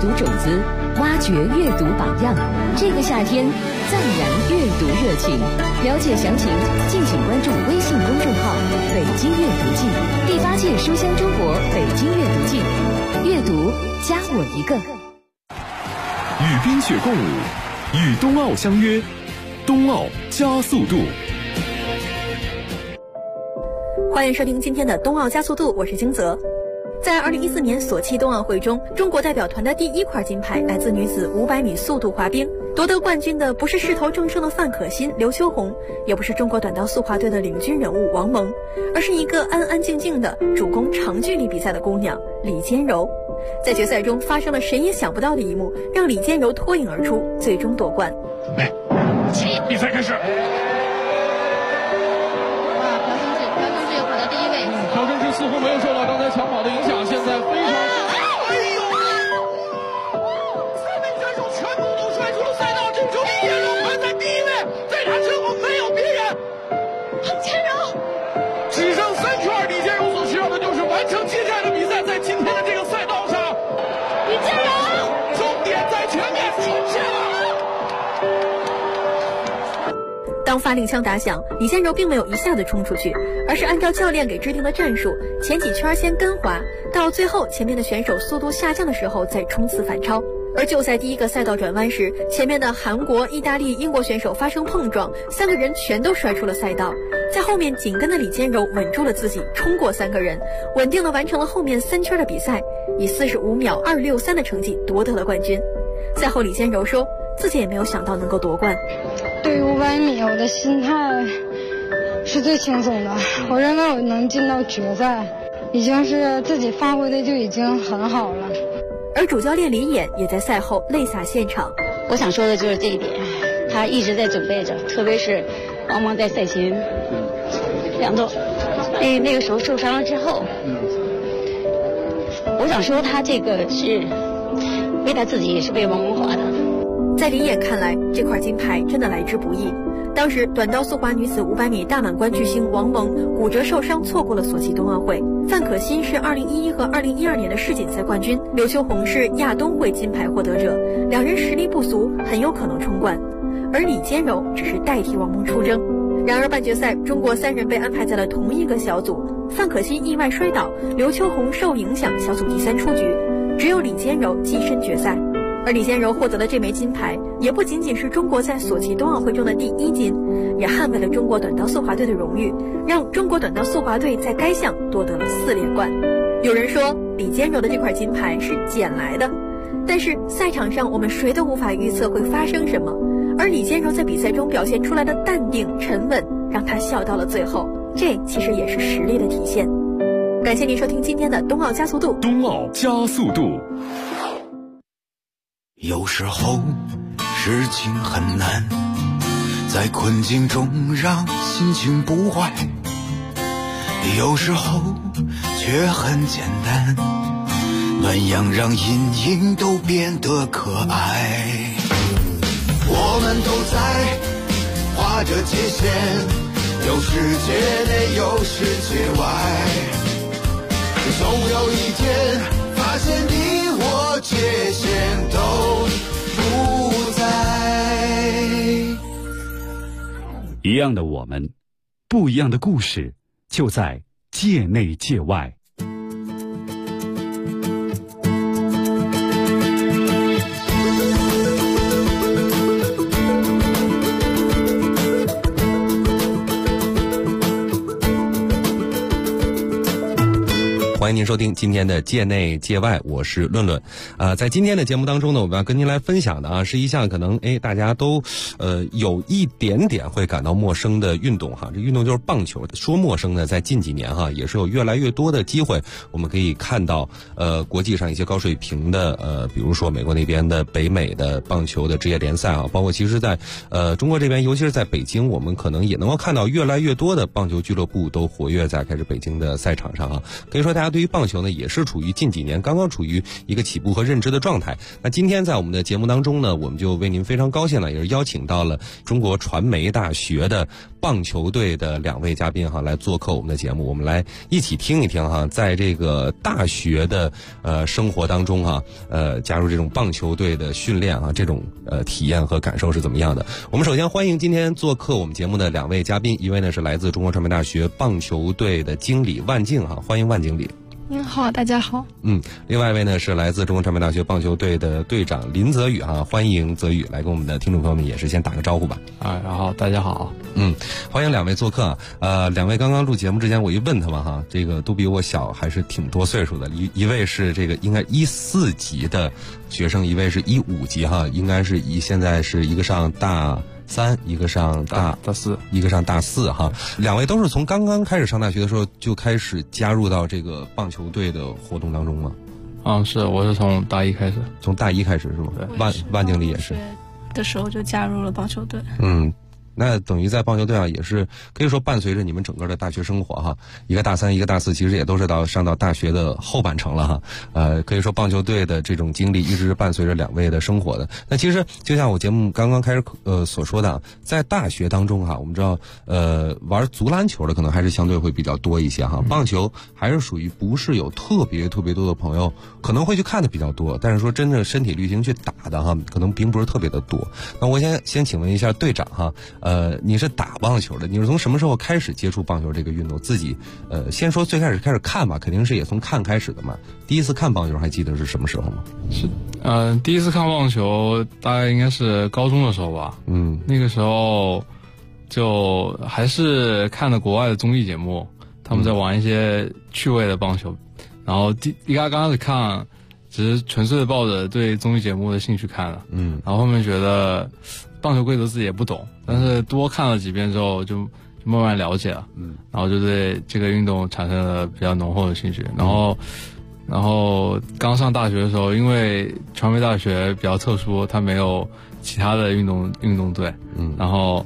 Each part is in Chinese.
读种子，挖掘阅读榜样。这个夏天，暂燃阅读热情。了解详情，敬请关注微信公众号“北京阅读季”第8届书香中国北京阅读季。阅读加我一个。 与冰雪共舞，与冬奥相约，冬奥加速度。 欢迎收听今天的冬奥加速度，我是金泽。在2014年索契冬奥会中，中国代表团的第1块金牌来自女子500米速度滑冰。夺得冠军的不是势头正盛的范可新、刘秋红，也不是中国短道速滑队的领军人物王蒙，而是一个安安静静的主攻长距离比赛的姑娘李坚柔。在决赛中发生了谁也想不到的一幕，让李坚柔脱颖而出，最终夺冠。 准备，起，比赛开始。 朴正志又跑到第1位。 朴正志似乎没有受到刚才抢跑的影响，现在非常。当发令枪打响，李坚柔并没有一下子冲出去，而是按照教练给制定的战术，前几圈先跟滑，到最后前面的选手速度下降的时候再冲刺反超。而就在第一个赛道转弯时，前面的韩国、意大利、英国选手发生碰撞，3个人全都摔出了赛道。在后面紧跟的李坚柔稳住了自己，冲过3个人，稳定地完成了后面3圈的比赛，以45秒263的成绩夺得了冠军。赛后李坚柔说，自己也没有想到能够夺冠。 对于500米，我的心态是最轻松的。我认为我能进到决赛，已经是自己发挥的就已经很好了。 而主教练李演也在赛后泪洒现场。 我想说的就是这一点，他一直在准备着，特别是王蒙在赛前2周那个时候受伤了之后，我想说他这个是为他自己，也是为王蒙滑的。 在李演看来，这块金牌真的来之不易。当时短道速滑女子500米大满贯巨星王蒙骨折受伤，错过了索契冬奥会。范可新是2011和2012年的世锦赛冠军，刘秋红是亚冬会金牌获得者，两人实力不俗，很有可能冲冠。而李坚柔只是代替王蒙出征。然而半决赛，中国3人被安排在了同一个小组，范可新意外摔倒，刘秋红受影响，小组第3出局，只有李坚柔跻身决赛。而李坚柔获得了这枚金牌，也不仅仅是中国在索契冬奥会中的第1金，也捍卫了中国短道速滑队的荣誉，让中国短道速滑队在该项夺得了4连冠。有人说李坚柔的这块金牌是捡来的，但是赛场上我们谁都无法预测会发生什么，而李坚柔在比赛中表现出来的淡定沉稳，让他笑到了最后，这其实也是实力的体现。感谢您收听今天的冬奥加速度。 冬奥加速度。 有时候事情很难，在困境中让心情不坏，有时候却很简单，暖阳让阴影都变得可爱。我们都在划着界限，有世界内有世界外，总有一天发现你我界限都不在。 一样的我们，不一样的故事，就在界内界外。 欢迎您收听今天的界内界外，我是论论。在今天的节目当中呢，我们要跟您来分享的是一项可能大家都有一点点会感到陌生的运动哈。这运动就是棒球。说陌生呢，在近几年哈也是有越来越多的机会，我们可以看到国际上一些高水平的比如说美国那边的北美的棒球的职业联赛啊，包括其实在中国这边，尤其是在北京，我们可能也能够看到越来越多的棒球俱乐部都活跃在开始北京的赛场上啊。可以说大家对于棒球呢也是处于近几年刚刚处于一个起步和认知的状态。那今天在我们的节目当中呢，我们就为您非常高兴了，也是邀请到了中国传媒大学的棒球队的2位嘉宾哈来做客我们的节目，我们来一起听一听哈，在这个大学的生活当中哈，加入这种棒球队的训练啊，这种体验和感受是怎么样的？我们首先欢迎今天做客我们节目的2位嘉宾，一位呢是来自中国传媒大学棒球队的经理万静哈，欢迎万经理。 您好，大家好。 另外一位呢是来自中国传媒大学棒球队的队长林泽宇哈，欢迎泽宇来跟我们的听众朋友们也是先打个招呼吧。 然后大家好。 欢迎2位做客啊。2位刚刚录节目之前，我一问他们哈，这个都比我小，还是挺多岁数的。一位是这个应该14级的学生，一位是15级哈，应该是现在是一个上大3，一个上大4，一个上大4哈。2位都是从刚刚开始上大学的时候就开始加入到这个棒球队的活动当中吗？ 是，我是从大1开始。 从大1开始是吗？万经理也是。 的时候就加入了棒球队。 那等于在棒球队上也是可以说伴随着你们整个的大学生活哈，一个大3，一个大4，其实也都是上到大学的后半程了哈。可以说棒球队的这种经历一直是伴随着2位的生活的。那其实就像我节目刚刚开始所说的，在大学当中哈，我们知道玩足篮球的可能还是相对会比较多一些哈，棒球还是属于不是有特别多的朋友可能会去看的比较多，但是说真正身体力行去打的哈，可能并不是特别的多。那我先请问一下队长哈。你是打棒球的，你是从什么时候开始接触棒球这个运动？自己先说最开始看吧，肯定是也从看开始的嘛。第一次看棒球还记得是什么时候吗？ 是第一次看棒球大概应该是高中的时候吧。那个时候就还是看的国外的综艺节目，他们在玩一些趣味的棒球，然后刚开始看只是纯粹的抱着对综艺节目的兴趣看的。然后后面觉得棒球规则自己也不懂，但是多看了几遍之后就慢慢了解了。然后就对这个运动产生了比较浓厚的兴趣。然后刚上大学的时候，因为传媒大学比较特殊，它没有其他的运动队。然后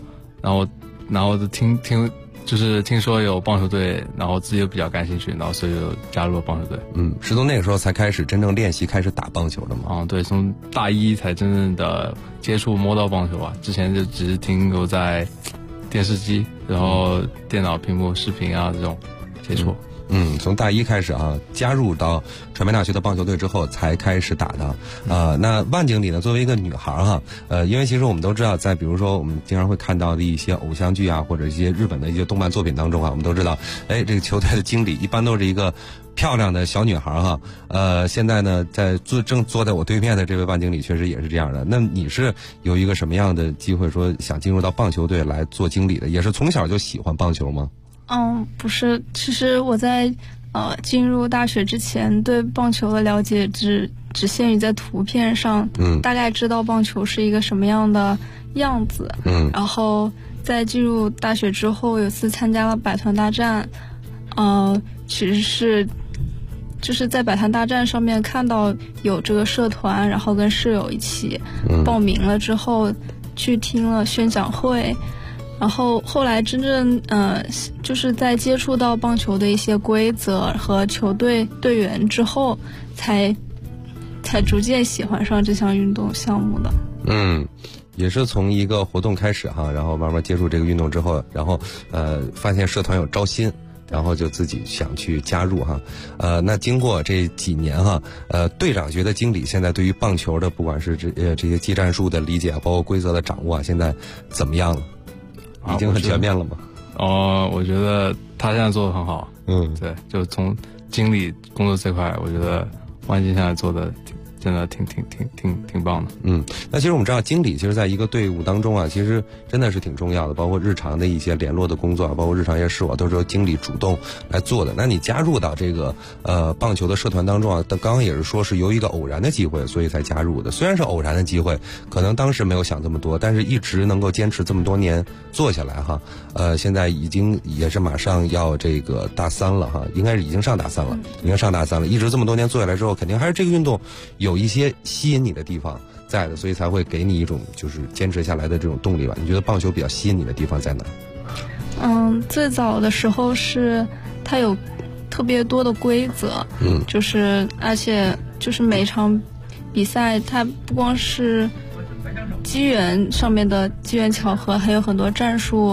就听说有棒球队，然后自己又比较感兴趣，然后所以就加入了棒球队。 是从那个时候才开始真正练习，开始打棒球的吗？ 对，从大1才真正的接触摸到棒球啊，之前就只是停留在电视机，然后电脑屏幕、视频啊这种接触。 从大1开始啊，加入到传媒大学的棒球队之后才开始打的。那万经理呢，作为一个女孩哈，因为其实我们都知道，在比如说我们经常会看到的一些偶像剧啊，或者一些日本的一些动漫作品当中啊，我们都知道，这个球队的经理一般都是一个漂亮的小女孩哈。现在呢，正坐在我对面的这位万经理确实也是这样的。那你是有一个什么样的机会说想进入到棒球队来做经理的？也是从小就喜欢棒球吗？ 不是，其实我在进入大学之前对棒球的了解只限于在图片上，大概知道棒球是一个什么样的样子。然后在进入大学之后，有次参加了百团大战，其实是就是在百团大战上面看到有这个社团，然后跟舍友一起报名了之后，去听了宣讲会。然后后来真正就是在接触到棒球的一些规则和球队队员之后，才逐渐喜欢上这项运动项目的。 也是从一个活动开始哈，然后慢慢接触这个运动之后，然后发现社团有招新，然后就自己想去加入哈。那经过这几年哈，队长学的经理现在对于棒球的不管是这些技战术的理解，包括规则的掌握，现在怎么样了？已经很全面了吗？ 我觉得他现在做得很好。对，就从经理工作这块，我觉得万金现在做的真的挺棒的。 那其实我们知道，经理其实在一个队伍当中啊，其实真的是挺重要的，包括日常的一些联络的工作啊，包括日常一些事务啊，都是由经理主动来做的。那你加入到这个棒球的社团当中啊，刚刚也是说是由一个偶然的机会，所以才加入的。虽然是偶然的机会，可能当时没有想这么多，但是一直能够坚持这么多年做下来哈。现在已经也是马上要这个大3了哈，应该是已经上大3了，一直这么多年做下来之后，肯定还是这个运动有一些吸引你的地方在的，所以才会给你一种就是坚持下来的这种动力吧。你觉得棒球比较吸引你的地方在哪？ 最早的时候是它有特别多的规则，就是而且就是每场比赛它不光是机缘上面的机缘巧合，还有很多战术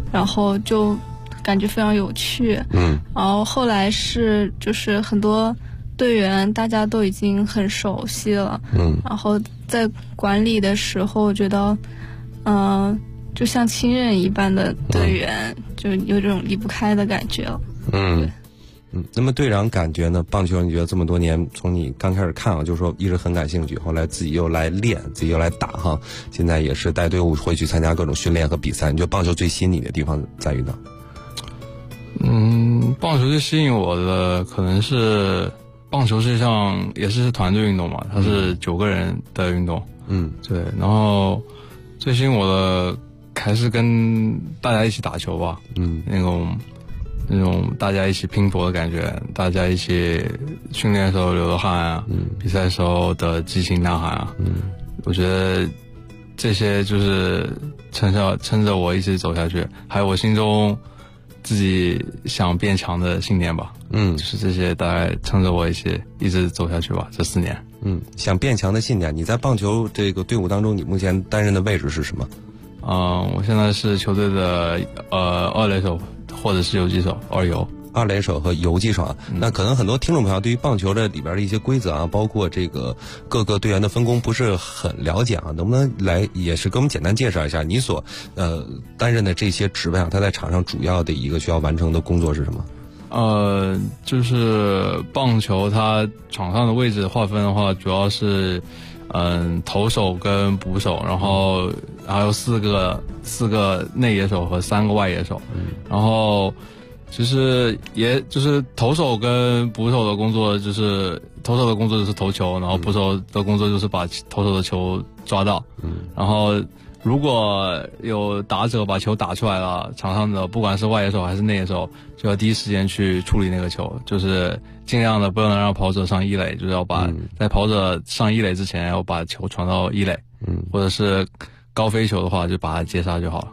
然后就感觉非常有趣。然后后来是就是很多队员大家都已经很熟悉了，然后在管理的时候觉得就像亲人一般的队员，就有这种离不开的感觉了。 那么队长感觉呢？棒球你觉得这么多年，从你刚开始看啊，就是说一直很感兴趣，后来自己又来练，自己又来打哈，现在也是带队伍会去参加各种训练和比赛。你觉得棒球最吸引你的地方在于哪？ 棒球最吸引我的可能是棒球是一项也是团队运动嘛，它是9个人的运动。对，然后最吸引我的还是跟大家一起打球吧。那种大家一起拼搏的感觉，大家一起训练的时候流的汗啊，比赛的时候的激情呐喊啊，我觉得这些就是撑着我一直走下去，还有我心中自己想变强的信念吧。就是这些大概撑着我一直走下去吧，这4年。 想变强的信念，你在棒球这个队伍当中，你目前担任的位置是什么？ 我现在是球队的二垒手或者是游击手， 二垒手和游击手啊。那可能很多听众朋友对于棒球的里边的一些规则啊，包括这个各个队员的分工不是很了解啊，能不能来也是给我们简单介绍一下你所担任的这些职位啊，他在场上主要的一个需要完成的工作是什么？ 就是棒球它场上的位置划分的话，主要是投手跟捕手，然后还有四个内野手和3个外野手。然后其实也就是投手跟捕手的工作，就是投手的工作就是投球，然后捕手的工作就是把投手的球抓到。然后如果有打者把球打出来了，场上的不管是外野手还是内野手，就要第一时间去处理那个球，就是尽量的不能让跑者上一垒，就是要把在跑者上一垒之前要把球传到一垒，或者是高飞球的话就把它接杀就好了。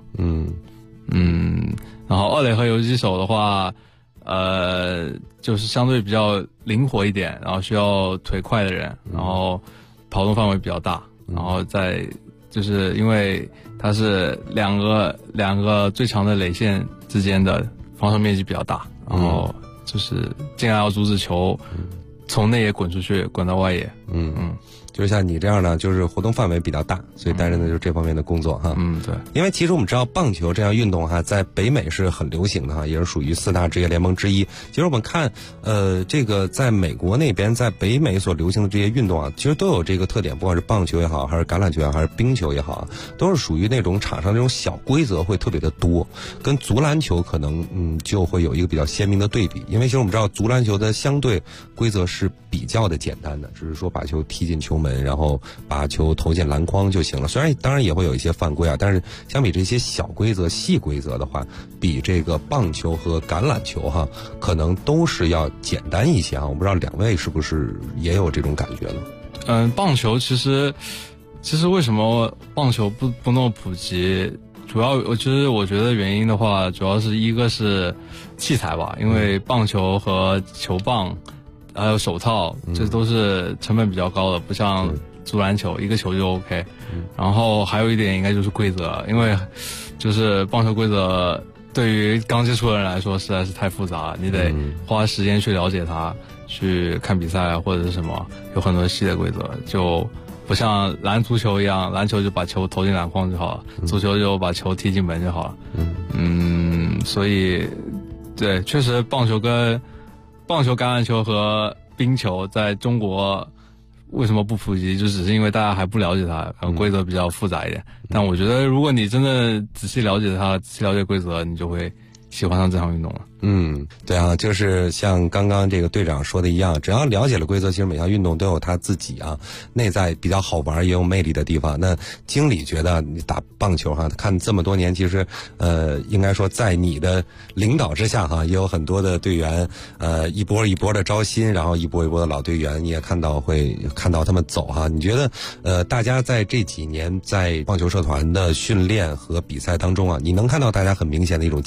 然后二垒和游击手的话，就是相对比较灵活一点，然后需要腿快的人，然后跑动范围比较大，然后就是因为它是两个最长的垒线之间的防守面积比较大，然后就是尽量要阻止球从内野滚出去，滚到外野。 就是像你这样呢，就是活动范围比较大，所以担任的就是这方面的工作哈。 对。 因为其实我们知道棒球这项运动哈，在北美是很流行的哈，也是属于4大职业联盟之一。其实我们看，这个在美国那边，在北美所流行的这些运动啊，其实都有这个特点，不管是棒球也好，还是橄榄球也好，还是冰球也好，都是属于那种场上那种小规则会特别的多，跟足篮球可能就会有一个比较鲜明的对比。因为其实我们知道足篮球的相对规则是比较的简单的，只是说把球踢进球门，然后把球投进篮筐就行了。虽然当然也会有一些犯规啊，但是相比这些小规则细规则的话，比这个棒球和橄榄球哈，可能都是要简单一些啊。我不知道2位是不是也有这种感觉呢？ 棒球其实为什么棒球不那么普及，主要我觉得原因的话，主要是一个是器材吧，因为棒球和球棒还有手套，这都是成本比较高的，不像足篮球一个球就 OK。然后还有一点应该就是规则，因为就是棒球规则对于刚接触的人来说实在是太复杂了，你得花时间去了解它，去看比赛或者是什么，有很多细的规则，就不像足球一样，篮球就把球投进篮筐就好了，足球就把球踢进门就好了。所以对，确实棒球、橄榄球和冰球在中国为什么不普及，就只是因为大家还不了解它，规则比较复杂一点。但我觉得如果你真的仔细了解它，仔细了解规则，你就会喜欢上这项运动了。 对啊，就是像刚刚这个队长说的一样，只要了解了规则，其实每项运动都有它自己啊内在比较好玩也有魅力的地方。那经理觉得你打棒球哈，看这么多年，其实应该说在你的领导之下哈，也有很多的队员一波一波的招新，然后一波一波的老队员，你也会看到他们走哈。你觉得大家在这几年在棒球社团的训练和比赛当中啊，你能看到大家很明显的一种进步吗？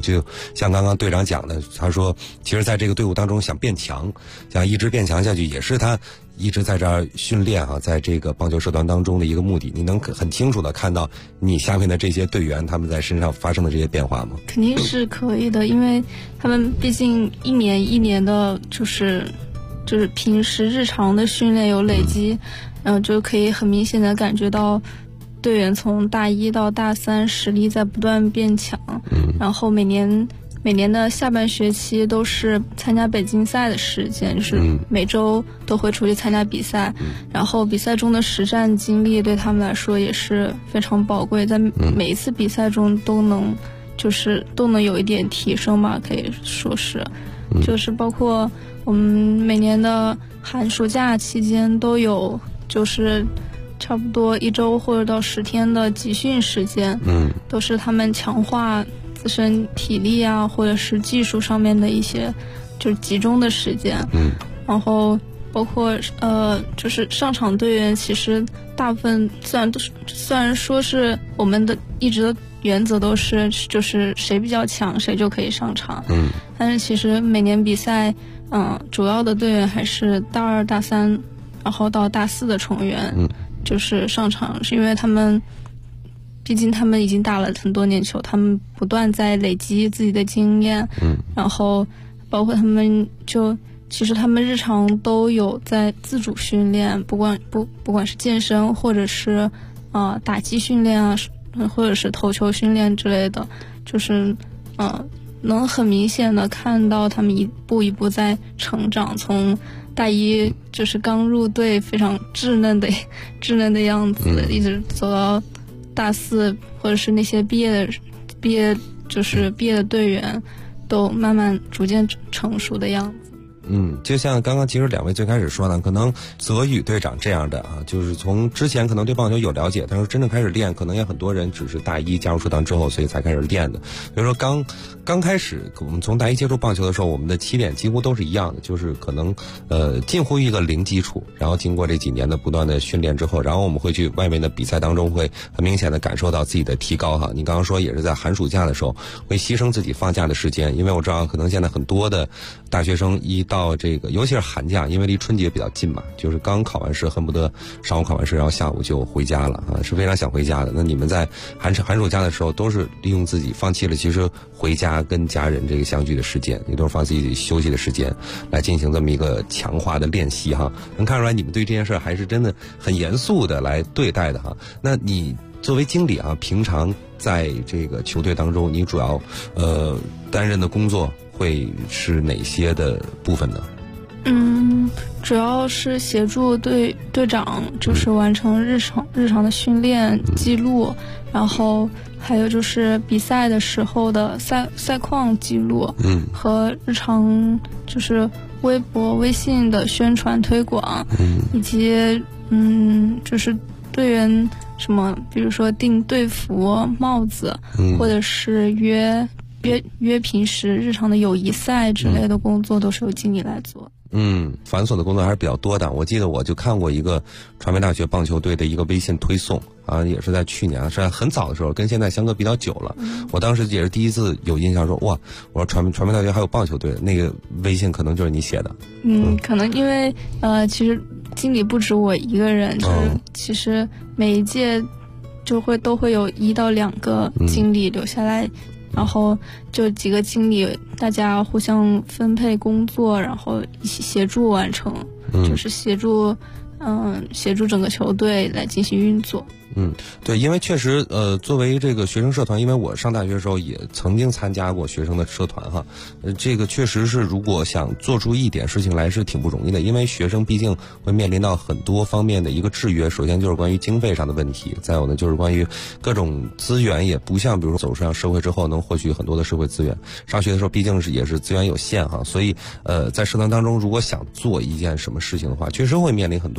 就像刚刚队长讲的，他说其实在这个队伍当中想变强，想一直变强下去，也是他一直在这儿训练在这个棒球社团当中的一个目的。你能很清楚的看到你下面的这些队员他们在身上发生的这些变化吗？ 肯定是可以的，因为他们毕竟一年一年的就是平时日常的训练有累积，就可以很明显的感觉到队员从大一到大三实力在不断变强，然后每年的下半学期都是参加北京赛的时间，就是每周都会出去参加比赛，然后比赛中的实战经历对他们来说也是非常宝贵，在每一次比赛中都能有一点提升吧，可以说是，就是包括我们每年的寒暑假期间都有，就是差不多1周或者到10天的集训时间，都是他们强化自身体力啊，或者是技术上面的一些就是集中的时间，然后包括就是上场队员，其实大部分虽然说是我们的一直的原则都是就是谁比较强谁就可以上场，但是其实每年比赛，主要的队员还是大2、大3，然后到大4的成员，就是上场，是因为他们。毕竟他们已经打了很多年球，他们不断在累积自己的经验，然后包括他们其实他们日常都有在自主训练，不管是健身或者是打击训练啊，或者是投球训练之类的，就是能很明显的看到他们一步一步在成长，从大一就是刚入队非常稚嫩的样子，一直走到大4，或者是那些毕业的队员，都慢慢逐渐成熟的样子。 就像刚刚其实2位最开始说呢，可能泽宇队长这样的就是从之前可能对棒球有了解，但是真正开始练，可能也很多人只是大一加入社团之后，所以才开始练的。比如说刚开始我们从大一接触棒球的时候，我们的起点几乎都是一样的，就是可能近乎于一个零基础，然后经过这几年的不断的训练之后，然后我们会去外面的比赛当中会很明显的感受到自己的提高你刚刚说也是在寒暑假的时候会牺牲自己放假的时间，因为我知道可能现在很多的大学生一到这个尤其是寒假，因为离春节比较近嘛，就是刚考完试恨不得上午考完试然后下午就回家了是非常想回家的。那你们在寒暑假的时候都是利用自己放弃了其实回家跟家人这个相聚的时间，也都是放自己休息的时间来进行这么一个强化的练习能看出来你们对这件事还是真的很严肃的来对待的那你作为经理平常在这个球队当中，你主要担任的工作会是哪些的部分呢？ 主要是协助队长，就是完成日常的训练记录，然后还有就是比赛的时候的赛况记录，和日常就是微博、微信的宣传推广，以及就是队员什么，比如说订队服、帽子，或者是约平时日常的友谊赛之类的工作，都是由经理来做。 繁琐的工作还是比较多的。我记得我就看过一个传媒大学棒球队的一个微信推送也是在去年，是在很早的时候，跟现在相隔比较久了。我当时也是第一次有印象说，哇，我说传媒大学还有棒球队，那个微信可能就是你写的。 可能因为其实经理不止我一个人，就是其实每一届都会有1到2个经理留下来。然后就几个经理大家互相分配工作，然后一起协助完成，就是协助整个球队来进行运作。 对，因为确实作为这个学生社团，因为我上大学的时候也曾经参加过学生的社团这个确实是如果想做出一点事情来是挺不容易的，因为学生毕竟会面临到很多方面的一个制约。首先就是关于经费上的问题，再有呢就是关于各种资源，也不像比如说走上社会之后能获取很多的社会资源，上学的时候毕竟也是资源有限所以在社团当中如果想做一件什么事情的话，确实会面临很多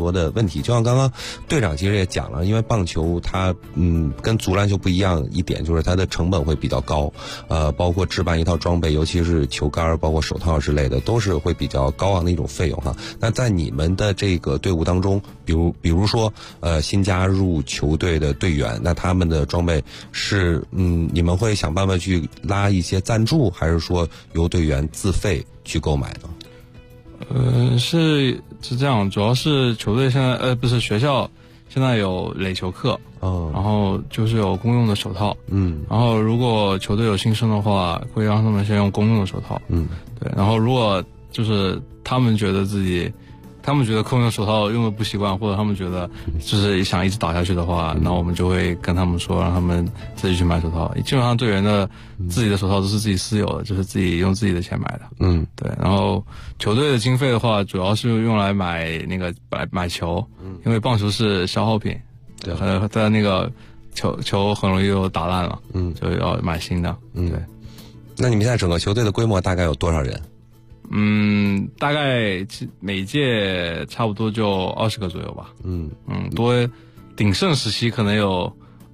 多的问题。就像刚刚队长其实也讲了，因为棒球它跟足篮球不一样一点，就是它的成本会比较高，包括置办一套装备，尤其是球杆包括手套之类的，都是会比较高昂的一种费用哈。那在你们的这个队伍当中，比如说新加入球队的队员，那他们的装备是你们会想办法去拉一些赞助，还是说由队员自费去购买呢？ 是这样，主要是球队现在不是学校现在有垒球课，然后就是有公用的手套，然后如果球队有新生的话，会让他们先用公用的手套，对，然后如果就是他们觉得公用手套用的不习惯，或者他们觉得就是想一直打下去的话，那我们就会跟他们说，让他们自己去买手套。基本上队员的自己的手套都是自己私有的，就是自己用自己的钱买的。对。然后球队的经费的话，主要是用来买球，因为棒球是消耗品，对，在那个球很容易就打烂了，就要买新的。对。 那你们现在整个球队的规模大概有多少人？ 大概每届差不多就20个左右吧。多鼎盛时期可能有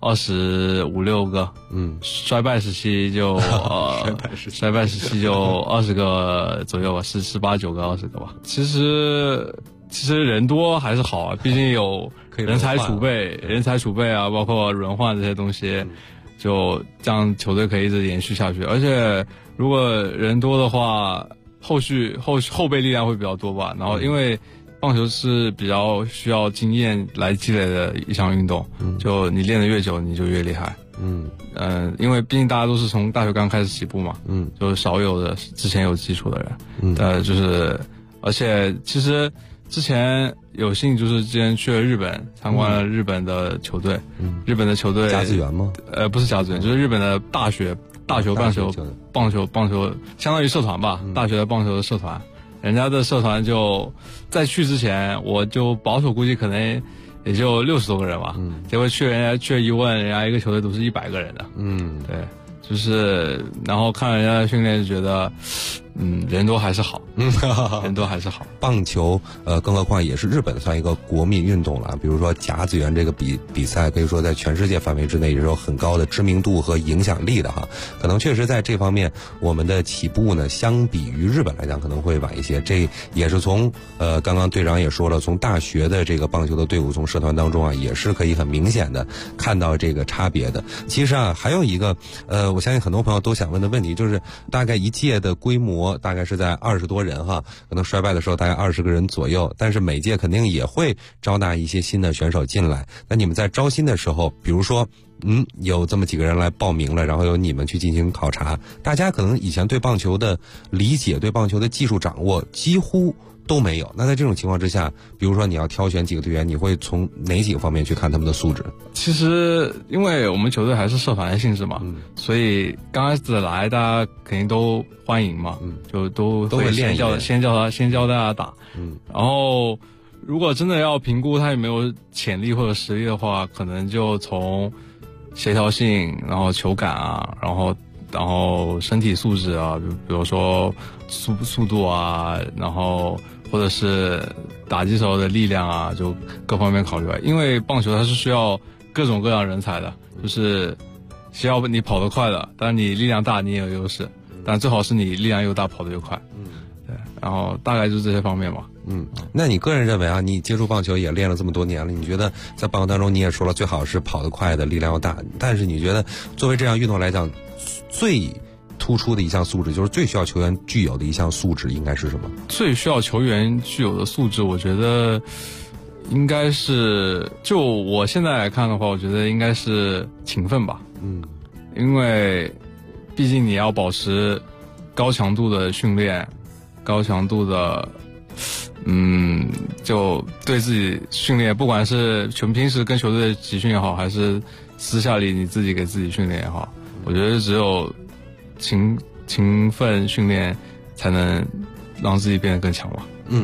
25、26个。衰败时期就衰败时期就20个左右吧，18、19个、20个吧。其实人多还是好啊，毕竟有人才储备啊，包括轮换这些东西，就这样球队可以一直延续下去。而且如果人多的话，后备力量会比较多吧。然后因为棒球是比较需要经验来积累的一项运动，就你练得越久你就越厉害。因为毕竟大家都是从大学刚开始起步嘛，就少有的之前有基础的人，就是而且其实之前有幸就是之前去了日本，参观了日本的球队，日本的球队甲子园吗？ 不是甲子园，就是日本的大学棒球相当于社团吧，大学的棒球的社团，人家的社团就在去之前，我就保守估计可能也就60多个人吧，结果人家去一问，人家一个球队都是100个人的，对，就是然后看人家的训练就觉得，人多还是好，人多还是好。 棒球，更何况也是日本算一个国民运动了。比如说甲子园这个比赛，可以说在全世界范围之内也是有很高的知名度和影响力的哈。可能确实在这方面，我们的起步呢，相比于日本来讲可能会晚一些。这也是从刚刚队长也说了，从大学的这个棒球的队伍，从社团当中啊，也是可以很明显的看到这个差别的。其实啊，还有一个我相信很多朋友都想问的问题，就是大概一届的规模大概是在20多人哈，可能衰败的时候大概20个人左右，但是每届肯定也会招纳一些新的选手进来。那你们在招新的时候，比如说有这么几个人来报名了，然后由你们去进行考察，大家可能以前对棒球的理解，对棒球的技术掌握几乎都没有。那在这种情况之下，比如说你要挑选几个队员，你会从哪几个方面去看他们的素质？ 其实因为我们球队还是社团的性质嘛，所以刚开始来大家肯定都欢迎嘛，就都会先教大家打，然后如果真的要评估他有没有潜力或者实力的话，可能就从协调性，然后球感啊，然后身体素质啊，比如说速度啊，然后或者是打击手的力量啊，就各方面考虑。因为棒球它是需要各种各样人才的，就是需要你跑得快的，但是你力量大你也有优势，但最好是你力量又大跑得又快。对，然后大概就是这些方面吧。 那你个人认为啊，你接触棒球也练了这么多年了，你觉得在棒球当中你也说了最好是跑得快的，力量要大，但是你觉得作为这样运动来讲，最突出的一项素质，就是最需要球员具有的一项素质应该是什么？最需要球员具有的素质，我觉得应该是，就我现在来看的话，我觉得应该是勤奋吧。因为毕竟你要保持高强度的训练，高强度的就对自己训练，不管是平时跟球队的集训也好，还是私下里你自己给自己训练也好，我觉得只有勤奋训练才能让自己变得更强吧。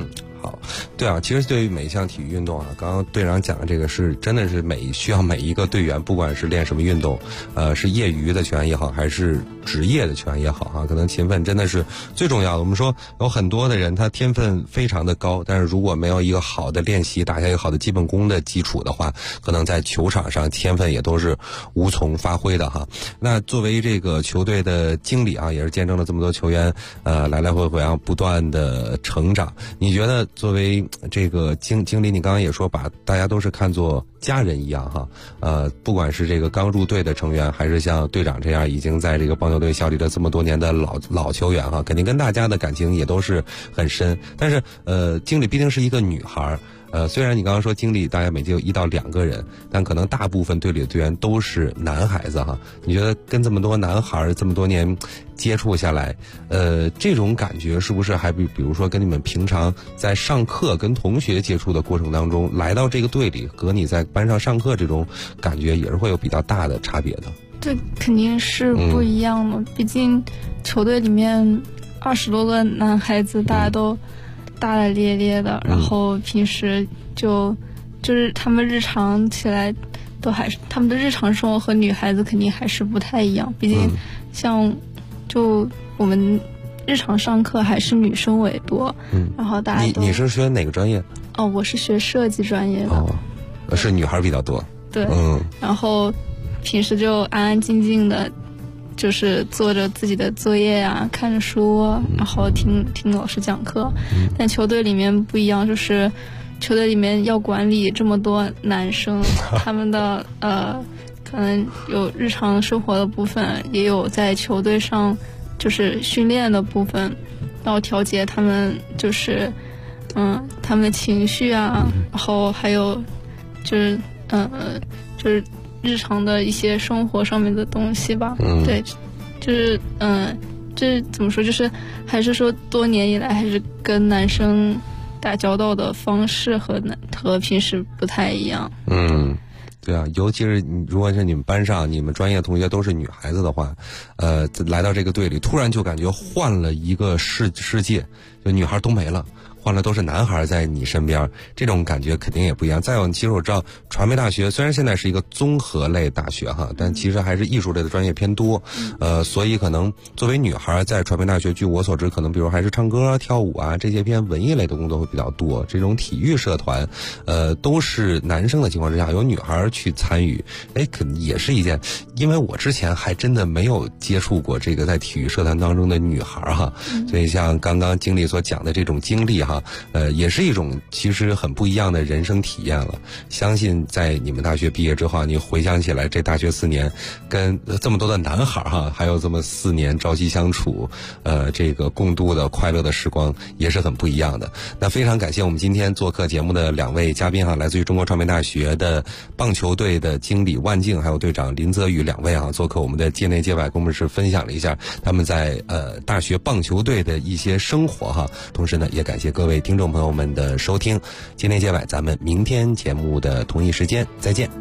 好，对啊，其实对于每一项体育运动啊，刚刚队长讲的这个是真的是需要每一个队员，不管是练什么运动，是业余的球员也好，还是职业的球员也好啊，可能勤奋真的是最重要的。我们说有很多的人他天分非常的高，但是如果没有一个好的练习，打下一个好的基本功的基础的话，可能在球场上天分也都是无从发挥的哈。那作为这个球队的经理啊，也是见证了这么多球员来来回回啊不断的成长。你觉得作为这个经理，你刚刚也说把大家都是看作家人一样哈，不管是这个刚入队的成员，还是像队长这样已经在这个棒球队效力了这么多年的老球员哈，肯定跟大家的感情也都是很深。但是经理毕竟是一个女孩。虽然你刚刚说经理大概每届有1到2个人，但可能大部分队里的队员都是男孩子哈。你觉得跟这么多男孩这么多年接触下来，这种感觉是不是还比如说跟你们平常在上课跟同学接触的过程当中，来到这个队里和你在班上上课这种感觉也是会有比较大的差别的？ 这肯定是不一样的，毕竟球队里面20多个男孩子，大家都大大咧咧的，然后平时就是他们日常起来都还是他们的日常生活和女孩子肯定还是不太一样，毕竟像就我们日常上课还是女生为多，然后大家你是学哪个专业？ 哦，我是学设计专业的。 哦，是女孩比较多。 对，然后平时就安安静静的，就是做着自己的作业啊，看着书，然后听老师讲课。但球队里面不一样，就是球队里面要管理这么多男生，他们的可能有日常生活的部分，也有在球队上就是训练的部分，要调节他们就是他们的情绪啊，然后还有就是就是日常的一些生活上面的东西吧。对，就是这怎么说，就是还是说多年以来还是跟男生打交道的方式和平时不太一样。 对啊，尤其是如果是你们班上你们专业同学都是女孩子的话，来到这个队里突然就感觉换了一个世界，就女孩都没了，换了都是男孩在你身边，这种感觉肯定也不一样。再有，其实我知道传媒大学虽然现在是一个综合类大学哈，但其实还是艺术类的专业偏多，所以可能作为女孩在传媒大学，据我所知，可能比如还是唱歌、跳舞啊这些偏文艺类的工作会比较多。这种体育社团，都是男生的情况之下，有女孩去参与，可能也是一件，因为我之前还真的没有接触过这个在体育社团当中的女孩哈，所以像刚刚经理所讲的这种经历哈。也是一种其实很不一样的人生体验了。相信在你们大学毕业之后，你回想起来这大学4年跟这么多的男孩哈，还有这么4年朝夕相处，这个共度的快乐的时光也是很不一样的。那非常感谢我们今天做客节目的2位嘉宾哈，来自于中国传媒大学的棒球队的经理万静，还有队长林泽宇2位啊，做客我们的界内界外，跟我们是分享了一下他们在大学棒球队的一些生活哈。同时呢，也感谢各位听众朋友们的收听，界内界外，咱们明天节目的同一时间再见。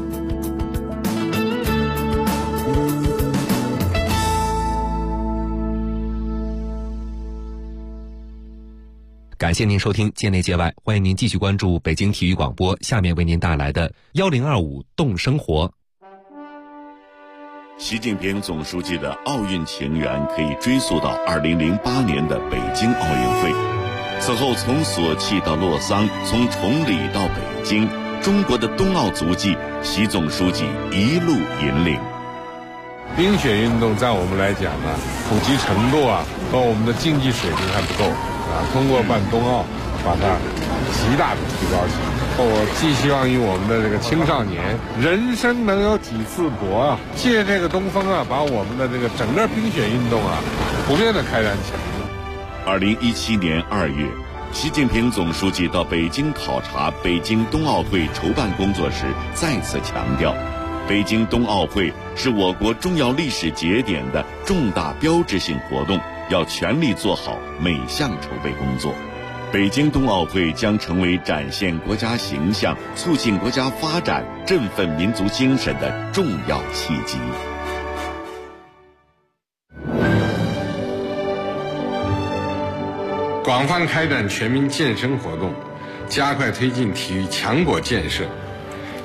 感谢您收听界内界外，欢迎您继续关注北京体育广播，下面为您带来的1025动生活。 习近平总书记的奥运情缘可以追溯到2008年的北京奥运会。此后从索契到洛桑，从崇礼到北京，中国的冬奥足迹，习总书记一路引领。 冰雪运动在我们来讲呢，普及程度和我们的竞技水平还不够通过办冬奥，把它极大的提高起来。我寄希望于我们的这个青少年，人生能有几次搏借这个东风把我们的这个整个冰雪运动普遍的开展起来。 2017年2月，习近平总书记到北京考察北京冬奥会筹办工作时，再次强调，北京冬奥会是我国重要历史节点的重大标志性活动，要全力做好每项筹备工作。北京冬奥会将成为展现国家形象、促进国家发展、振奋民族精神的重要契机。 广泛开展全民健身活动，加快推进体育强国建设，